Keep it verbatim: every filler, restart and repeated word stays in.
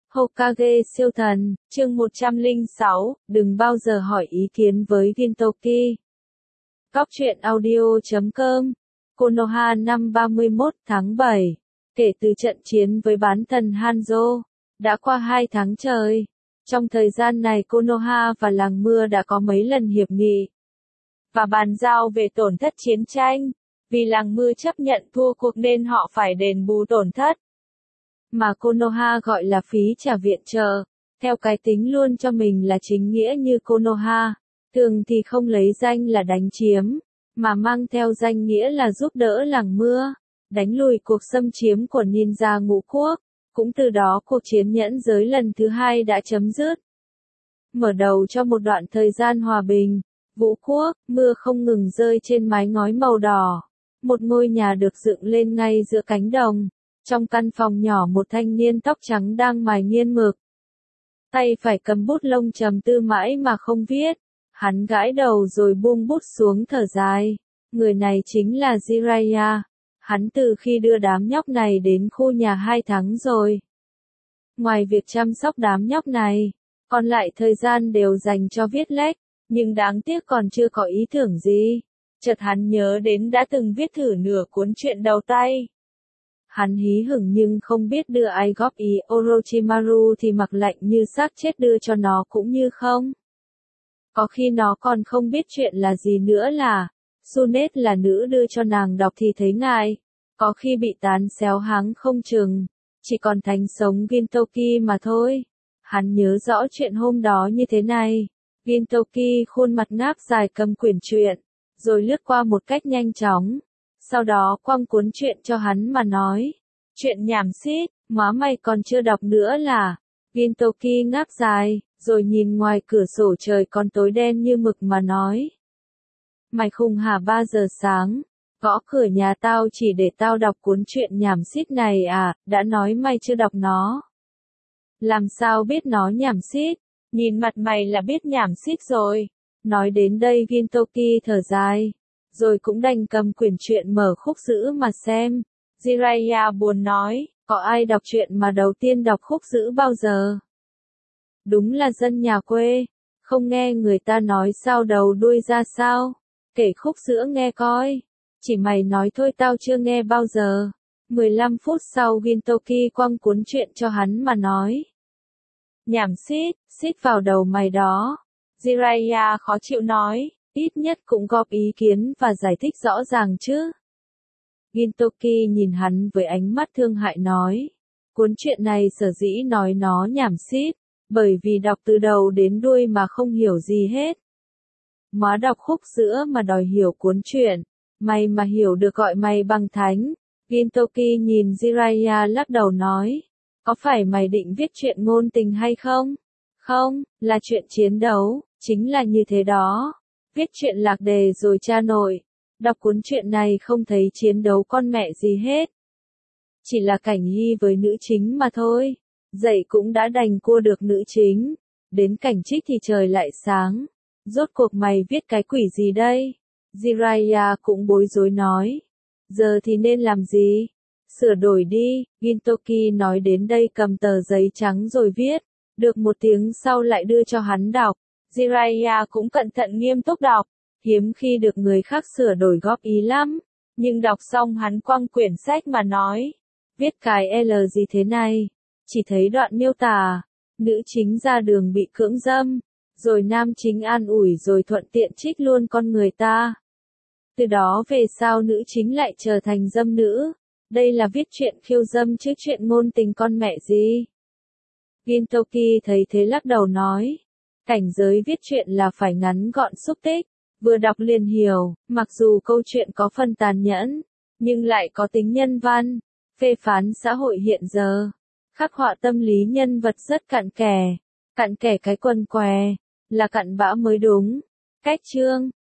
Hokage siêu thần, chương một trăm lẻ sáu, đừng bao giờ hỏi ý kiến với Gintoki. Góc truyện audio chấm com, Konoha năm ba mươi mốt tháng bảy. Kể từ trận chiến với bán thần Hanzo, đã qua hai tháng trời. Trong thời gian này Konoha và làng mưa đã có mấy lần hiệp nghị và bàn giao về tổn thất chiến tranh. Vì làng mưa chấp nhận thua cuộc nên họ phải đền bù tổn thất mà Konoha gọi là phí trả viện trợ, theo cái tính luôn cho mình là chính nghĩa như Konoha, thường thì không lấy danh là đánh chiếm, mà mang theo danh nghĩa là giúp đỡ làng mưa, đánh lùi cuộc xâm chiếm của ninja ngũ quốc. Cũng từ đó cuộc chiến nhẫn giới lần thứ hai đã chấm dứt, mở đầu cho một đoạn thời gian hòa bình. Vũ quốc, mưa không ngừng rơi trên mái ngói màu đỏ. Một ngôi nhà được dựng lên ngay giữa cánh đồng. Trong căn phòng nhỏ một thanh niên tóc trắng đang mài nghiên mực. Tay phải cầm bút lông trầm tư mãi mà không viết. Hắn gãi đầu rồi buông bút xuống thở dài. Người này chính là Jiraiya. Hắn từ khi đưa đám nhóc này đến khu nhà hai tháng rồi. Ngoài việc chăm sóc đám nhóc này, còn lại thời gian đều dành cho viết lách. Nhưng đáng tiếc còn chưa có ý tưởng gì. Chợt hắn nhớ đến đã từng viết thử nửa cuốn truyện đầu tay. Hắn hí hửng nhưng không biết đưa ai góp ý. Orochimaru thì mặc lạnh như xác chết đưa cho nó cũng như không. Có khi nó còn không biết chuyện là gì nữa là. Sunet là nữ đưa cho nàng đọc thì thấy ngại. Có khi bị tán xéo háng không chừng. Chỉ còn thánh sống Gintoki mà thôi. Hắn nhớ rõ chuyện hôm đó như thế này. Gintoki khuôn mặt ngáp dài cầm quyển truyện, rồi lướt qua một cách nhanh chóng. Sau đó quăng cuốn truyện cho hắn mà nói. Chuyện nhảm xít, má mày còn chưa đọc nữa là. Gintoki ngáp dài, rồi nhìn ngoài cửa sổ trời còn tối đen như mực mà nói. Mày khùng hả, ba giờ sáng, gõ cửa nhà tao chỉ để tao đọc cuốn truyện nhảm xít này à, đã nói mày chưa đọc nó. Làm sao biết nó nhảm xít? Nhìn mặt mày là biết nhảm xít rồi. Nói đến đây Gintoki thở dài, rồi cũng đành cầm quyển truyện mở khúc dữ mà xem. Jiraiya buồn nói, có ai đọc truyện mà đầu tiên đọc khúc dữ bao giờ? Đúng là dân nhà quê, không nghe người ta nói sao đầu đuôi ra sao? Kể khúc dữ nghe coi. Chỉ mày nói thôi, tao chưa nghe bao giờ. mười lăm phút sau Gintoki quăng cuốn truyện cho hắn mà nói. Nhảm xít, xít vào đầu mày đó. Jiraiya khó chịu nói, ít nhất cũng góp ý kiến và giải thích rõ ràng chứ. Gintoki nhìn hắn với ánh mắt thương hại nói, cuốn truyện này sở dĩ nói nó nhảm xít, bởi vì đọc từ đầu đến đuôi mà không hiểu gì hết. Má đọc khúc giữa mà đòi hiểu cuốn truyện, mày mà hiểu được gọi mày bằng thánh. Gintoki nhìn Jiraiya lắc đầu nói, có phải mày định viết truyện ngôn tình hay không? Không, là chuyện chiến đấu, chính là như thế đó. Viết truyện lạc đề rồi cha nội. Đọc cuốn truyện này không thấy chiến đấu con mẹ gì hết. Chỉ là cảnh hy với nữ chính mà thôi. Dậy cũng đã đành cua được nữ chính. Đến cảnh trích thì trời lại sáng. Rốt cuộc mày viết cái quỷ gì đây? Jiraiya cũng bối rối nói. Giờ thì nên làm gì? Sửa đổi đi. Gintoki nói đến đây cầm tờ giấy trắng rồi viết. Được một tiếng sau lại đưa cho hắn đọc. Jiraiya cũng cẩn thận nghiêm túc đọc. Hiếm khi được người khác sửa đổi góp ý lắm. Nhưng đọc xong hắn quăng quyển sách mà nói. Viết cái L gì thế này? Chỉ thấy đoạn miêu tả. Nữ chính ra đường bị cưỡng dâm. Rồi nam chính an ủi rồi thuận tiện trích luôn con người ta. Từ đó về sau nữ chính lại trở thành dâm nữ. Đây là viết chuyện khiêu dâm chứ chuyện ngôn tình con mẹ gì. Gintoki thấy thế lắc đầu nói. Cảnh giới viết chuyện là phải ngắn gọn xúc tích. Vừa đọc liền hiểu, mặc dù câu chuyện có phần tàn nhẫn, nhưng lại có tính nhân văn, phê phán xã hội hiện giờ. Khắc họa tâm lý nhân vật rất cặn kẽ. Cặn kẽ cái quần què, là cặn bã mới đúng. Cách chương,